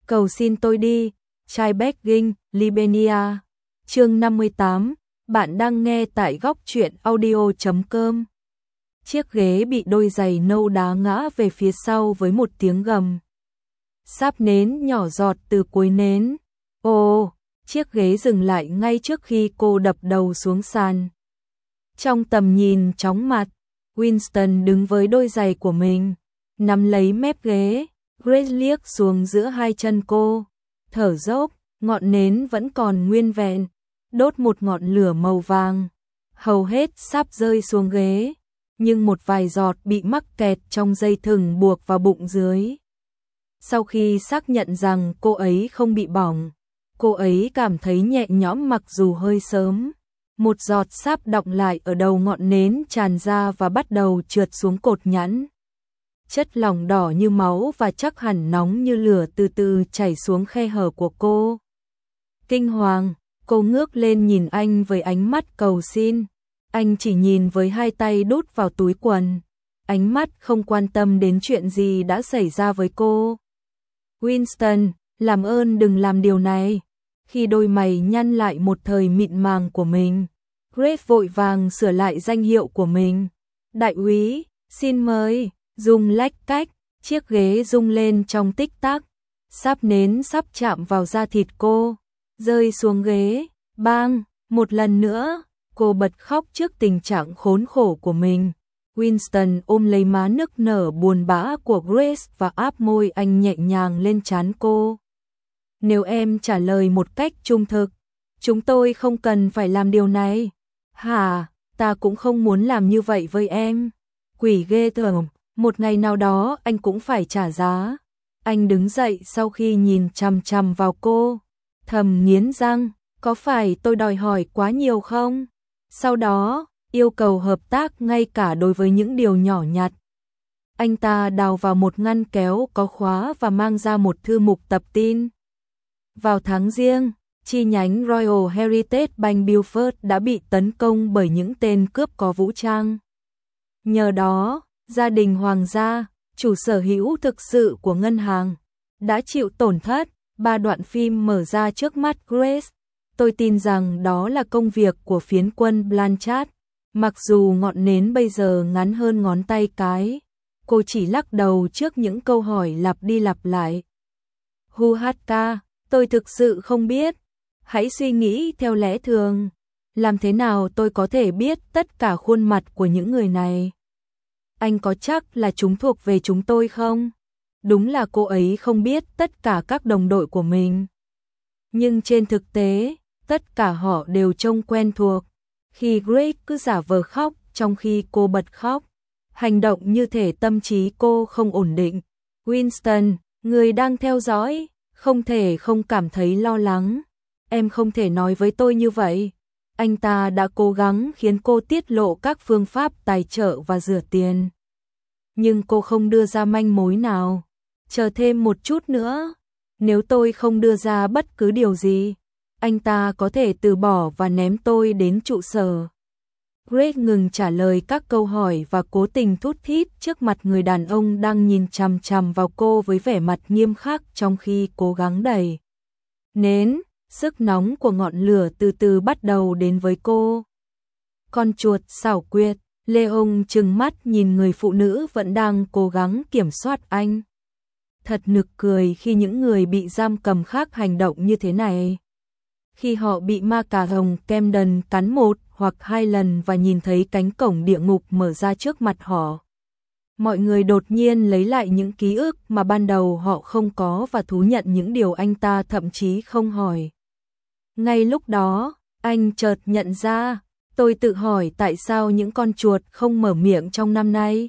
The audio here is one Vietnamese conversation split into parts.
Cầu xin tôi đi, trai begging, Libenia. Chương 58, bạn đang nghe tại góc truyện audio.com. Chiếc ghế bị đôi giày nâu đá ngã về phía sau với một tiếng gầm. Sáp nến nhỏ giọt từ cuối nến. Ồ, chiếc ghế dừng lại ngay trước khi cô đập đầu xuống sàn. Trong tầm nhìn chóng mặt, Winston đứng với đôi giày của mình, nắm lấy mép ghế. Grace liếc xuống giữa hai chân cô, thở dốc, ngọn nến vẫn còn nguyên vẹn, đốt một ngọn lửa màu vàng. Hầu hết sắp rơi xuống ghế, nhưng một vài giọt bị mắc kẹt trong dây thừng buộc vào bụng dưới. Sau khi xác nhận rằng cô ấy không bị bỏng, cô ấy cảm thấy nhẹ nhõm mặc dù hơi sớm. Một giọt sáp đọng lại ở đầu ngọn nến tràn ra và bắt đầu trượt xuống cột nhẫn. Chất lỏng đỏ như máu và chắc hẳn nóng như lửa từ từ chảy xuống khe hở của cô. Kinh hoàng, cô ngước lên nhìn anh với ánh mắt cầu xin. Anh chỉ nhìn với hai tay đút vào túi quần, ánh mắt không quan tâm đến chuyện gì đã xảy ra với cô. Winston, làm ơn đừng làm điều này. Khi đôi mày nhăn lại một thời mịn màng của mình, Grace vội vàng sửa lại danh hiệu của mình. Đại úy, xin mời. Rung lách cách, chiếc ghế rung lên trong tích tắc. Sáp nến sắp chạm vào da thịt cô, rơi xuống ghế, bang, một lần nữa, cô bật khóc trước tình trạng khốn khổ của mình. Winston ôm lấy má nức nở buồn bã của Grace và áp môi anh nhẹ nhàng lên trán cô. Nếu em trả lời một cách trung thực, chúng tôi không cần phải làm điều này. Hả, ta cũng không muốn làm như vậy với em. Quỷ ghê tởm. Một ngày nào đó anh cũng phải trả giá. Anh đứng dậy sau khi nhìn chằm chằm vào cô, thầm nghiến răng, có phải tôi đòi hỏi quá nhiều không? Sau đó, yêu cầu hợp tác ngay cả đối với những điều nhỏ nhặt. Anh ta đào vào một ngăn kéo có khóa và mang ra một thư mục tập tin. Vào tháng Giêng, chi nhánh Royal Heritage Bank Beaufort đã bị tấn công bởi những tên cướp có vũ trang. Nhờ đó, gia đình hoàng gia, chủ sở hữu thực sự của ngân hàng, đã chịu tổn thất. 3 đoạn phim mở ra trước mắt Grace. Tôi tin rằng đó là công việc của phiến quân Blanchard. Mặc dù ngọn nến bây giờ ngắn hơn ngón tay cái, cô chỉ lắc đầu trước những câu hỏi lặp đi lặp lại. Huhatka, tôi thực sự không biết. Hãy suy nghĩ theo lẽ thường. Làm thế nào tôi có thể biết tất cả khuôn mặt của những người này? Anh có chắc là chúng thuộc về chúng tôi không? Đúng là cô ấy không biết tất cả các đồng đội của mình. Nhưng trên thực tế, tất cả họ đều trông quen thuộc. Khi Grace cứ giả vờ khóc trong khi cô bật khóc, hành động như thể tâm trí cô không ổn định. Winston, người đang theo dõi, không thể không cảm thấy lo lắng. Em không thể nói với tôi như vậy. Anh ta đã cố gắng khiến cô tiết lộ các phương pháp tài trợ và rửa tiền. Nhưng cô không đưa ra manh mối nào. Chờ thêm một chút nữa. Nếu tôi không đưa ra bất cứ điều gì, anh ta có thể từ bỏ và ném tôi đến trụ sở. Grace ngừng trả lời các câu hỏi và cố tình thút thít trước mặt người đàn ông đang nhìn chằm chằm vào cô với vẻ mặt nghiêm khắc trong khi cố gắng đẩy nến. Sức nóng của ngọn lửa từ từ bắt đầu đến với cô. Con chuột xảo quyệt, Leon trừng mắt nhìn người phụ nữ vẫn đang cố gắng kiểm soát anh. Thật nực cười khi những người bị giam cầm khác hành động như thế này. Khi họ bị ma cà rồng Camden cắn 1 hoặc 2 lần và nhìn thấy cánh cổng địa ngục mở ra trước mặt họ, mọi người đột nhiên lấy lại những ký ức mà ban đầu họ không có và thú nhận những điều anh ta thậm chí không hỏi. Ngay lúc đó, anh chợt nhận ra, tôi tự hỏi tại sao những con chuột không mở miệng trong năm nay.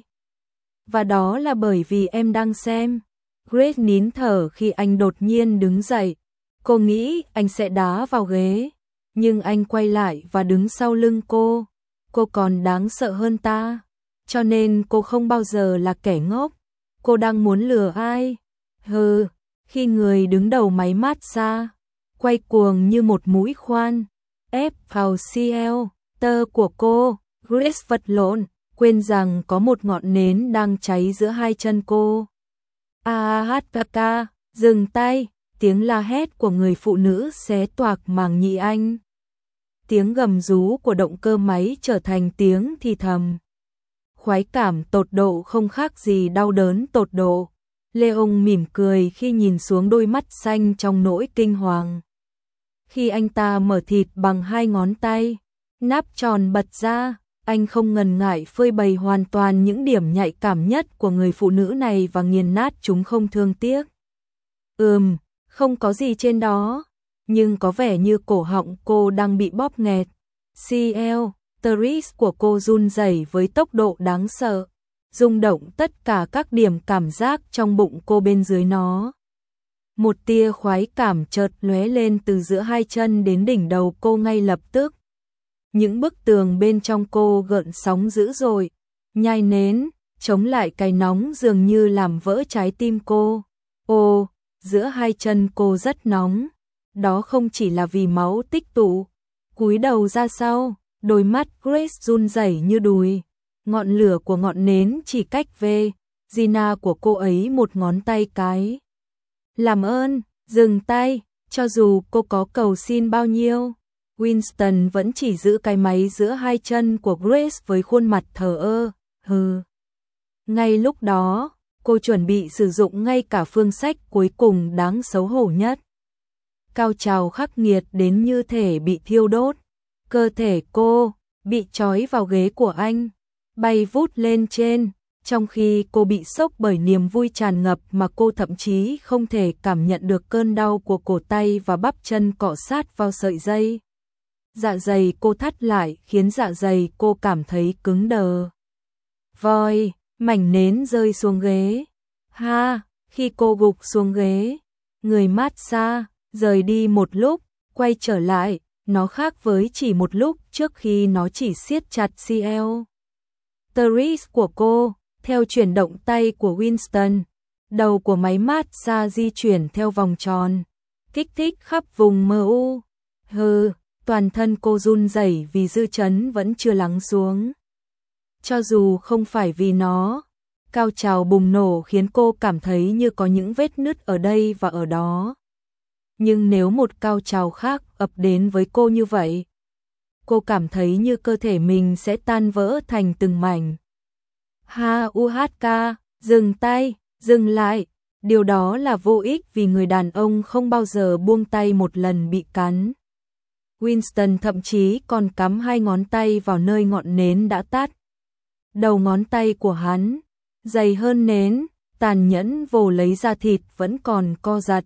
Và đó là bởi vì em đang xem. Grace nín thở khi anh đột nhiên đứng dậy. Cô nghĩ anh sẽ đá vào ghế, nhưng anh quay lại và đứng sau lưng cô. Cô còn đáng sợ hơn ta, cho nên cô không bao giờ là kẻ ngốc. Cô đang muốn lừa ai? Hừ, khi người đứng đầu máy mát xa quay cuồng như một mũi khoan ép vào CL tơ của cô, Grace vật lộn, quên rằng có một ngọn nến đang cháy giữa hai chân cô. AHKK, dừng tay, tiếng la hét của người phụ nữ xé toạc màng nhĩ anh. Tiếng gầm rú của động cơ máy trở thành tiếng thì thầm. Khoái cảm tột độ không khác gì đau đớn tột độ. Leon mỉm cười khi nhìn xuống đôi mắt xanh trong nỗi kinh hoàng. Khi anh ta mở thịt bằng 2 ngón tay, nắp tròn bật ra, anh không ngần ngại phơi bày hoàn toàn những điểm nhạy cảm nhất của người phụ nữ này và nghiền nát chúng không thương tiếc. Không có gì trên đó, nhưng có vẻ như cổ họng cô đang bị bóp nghẹt. CL, Therese của cô run rẩy với tốc độ đáng sợ, rung động tất cả các điểm cảm giác trong bụng cô bên dưới nó. Một tia khoái cảm chợt lóe lên từ giữa hai chân đến đỉnh đầu cô ngay lập tức. Những bức tường bên trong cô gợn sóng dữ dội, nhai nến, chống lại cái nóng dường như làm vỡ trái tim cô. Ô, giữa hai chân cô rất nóng, đó không chỉ là vì máu tích tụ. Cúi đầu ra sau, đôi mắt Grace run rẩy như đùi. Ngọn lửa của ngọn nến chỉ cách về Gina của cô ấy một ngón tay cái. Làm ơn, dừng tay, cho dù cô có cầu xin bao nhiêu. Winston vẫn chỉ giữ cái máy giữa hai chân của Grace với khuôn mặt thờ ơ. Ngay lúc đó, cô chuẩn bị sử dụng ngay cả phương sách cuối cùng đáng xấu hổ nhất. Cao trào khắc nghiệt đến như thể bị thiêu đốt. Cơ thể cô bị trói vào ghế của anh, bay vút lên trên, trong khi cô bị sốc bởi niềm vui tràn ngập mà cô thậm chí không thể cảm nhận được cơn đau của cổ tay và bắp chân cọ sát vào sợi dây. Dạ dày cô thắt lại khiến dạ dày cô cảm thấy cứng đờ. Voi, mảnh nến rơi xuống ghế. Khi cô gục xuống ghế, người mát xa, rời đi một lúc, quay trở lại, nó khác với chỉ một lúc trước khi nó chỉ siết chặt CL. Therese của cô, theo chuyển động tay của Winston, đầu của máy mát xa di chuyển theo vòng tròn, kích thích khắp vùng MU. Toàn thân cô run rẩy vì dư chấn vẫn chưa lắng xuống. Cho dù không phải vì nó, cao trào bùng nổ khiến cô cảm thấy như có những vết nứt ở đây và ở đó. Nhưng nếu một cao trào khác ập đến với cô như vậy, cô cảm thấy như cơ thể mình sẽ tan vỡ thành từng mảnh. Dừng tay, dừng lại. Điều đó là vô ích vì người đàn ông không bao giờ buông tay một lần bị cắn. Winston thậm chí còn cắm 2 ngón tay vào nơi ngọn nến đã tắt. Đầu ngón tay của hắn, dày hơn nến, tàn nhẫn vồ lấy da thịt vẫn còn co giật.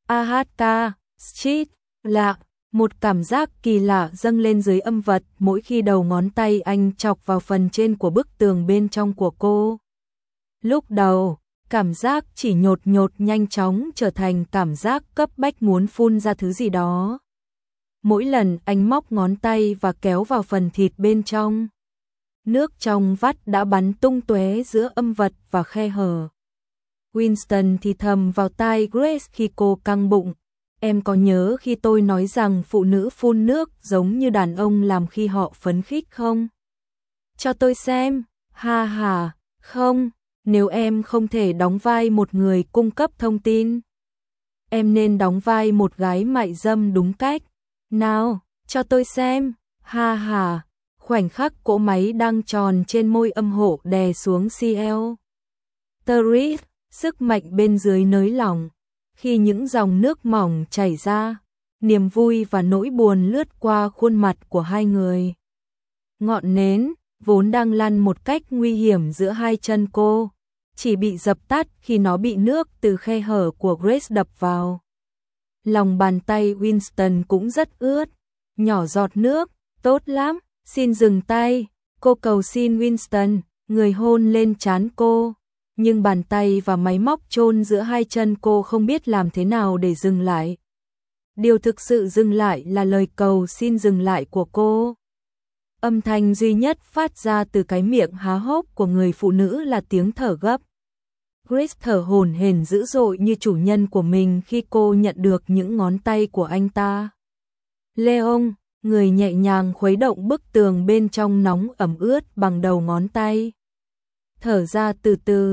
Lạ, một cảm giác kỳ lạ dâng lên dưới âm vật mỗi khi đầu ngón tay anh chọc vào phần trên của bức tường bên trong của cô. Lúc đầu, cảm giác chỉ nhột nhột nhanh chóng trở thành cảm giác cấp bách muốn phun ra thứ gì đó. Mỗi lần anh móc ngón tay và kéo vào phần thịt bên trong, nước trong vắt đã bắn tung tóe giữa âm vật và khe hở. Winston thì thầm vào tai Grace khi cô căng bụng. Em có nhớ khi tôi nói rằng phụ nữ phun nước giống như đàn ông làm khi họ phấn khích không? Cho tôi xem. Không, nếu em không thể đóng vai một người cung cấp thông tin, em nên đóng vai một gái mại dâm đúng cách. Nào, cho tôi xem. Khoảnh khắc cỗ máy đang tròn trên môi âm hộ đè xuống CL. Therese, sức mạnh bên dưới nới lỏng. Khi những dòng nước mỏng chảy ra, niềm vui và nỗi buồn lướt qua khuôn mặt của hai người. Ngọn nến, vốn đang lăn một cách nguy hiểm giữa hai chân cô, chỉ bị dập tắt khi nó bị nước từ khe hở của Grace đập vào. Lòng bàn tay Winston cũng rất ướt, nhỏ giọt nước, tốt lắm, xin dừng tay, cô cầu xin Winston, người hôn lên trán cô. Nhưng bàn tay và máy móc chôn giữa hai chân cô không biết làm thế nào để dừng lại. Điều thực sự dừng lại là lời cầu xin dừng lại của cô. Âm thanh duy nhất phát ra từ cái miệng há hốc của người phụ nữ là tiếng thở gấp. Grace thở hổn hển dữ dội như chủ nhân của mình khi cô nhận được những ngón tay của anh ta. Leon, người nhẹ nhàng khuấy động bức tường bên trong nóng ẩm ướt bằng đầu ngón tay. Thở ra từ từ,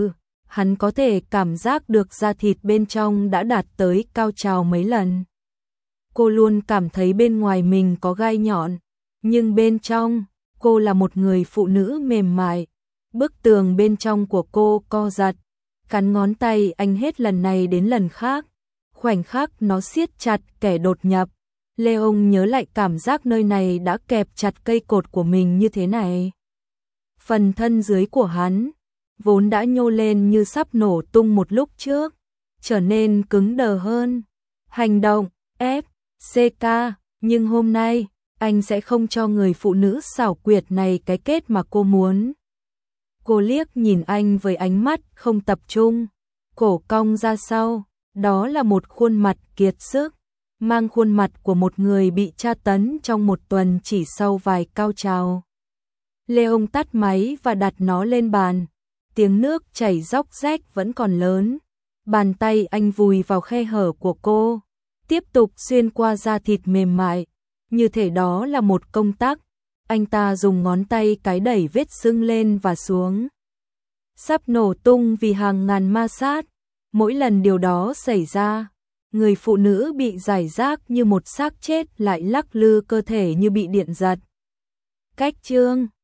hắn có thể cảm giác được da thịt bên trong đã đạt tới cao trào mấy lần. Cô luôn cảm thấy bên ngoài mình có gai nhọn, nhưng bên trong, cô là một người phụ nữ mềm mại. Bức tường bên trong của cô co giật, cắn ngón tay anh hết lần này đến lần khác. Khoảnh khắc nó siết chặt kẻ đột nhập, Leon nhớ lại cảm giác nơi này đã kẹp chặt cây cột của mình như thế này. Phần thân dưới của hắn, vốn đã nhô lên như sắp nổ tung một lúc trước, trở nên cứng đờ hơn. Hành động, FCK, nhưng hôm nay, anh sẽ không cho người phụ nữ xảo quyệt này cái kết mà cô muốn. Cô liếc nhìn anh với ánh mắt không tập trung, cổ cong ra sau, đó là một khuôn mặt kiệt sức, mang khuôn mặt của một người bị tra tấn trong một tuần chỉ sau vài cao trào. Leon tắt máy và đặt nó lên bàn, tiếng nước chảy róc rách vẫn còn lớn. Bàn tay anh vùi vào khe hở của cô, tiếp tục xuyên qua da thịt mềm mại, như thể đó là một công tắc. Anh ta dùng ngón tay cái đẩy vết sưng lên và xuống, sắp nổ tung vì hàng ngàn ma sát. Mỗi lần điều đó xảy ra, người phụ nữ bị giải rác như một xác chết lại lắc lư cơ thể như bị điện giật. Cách chương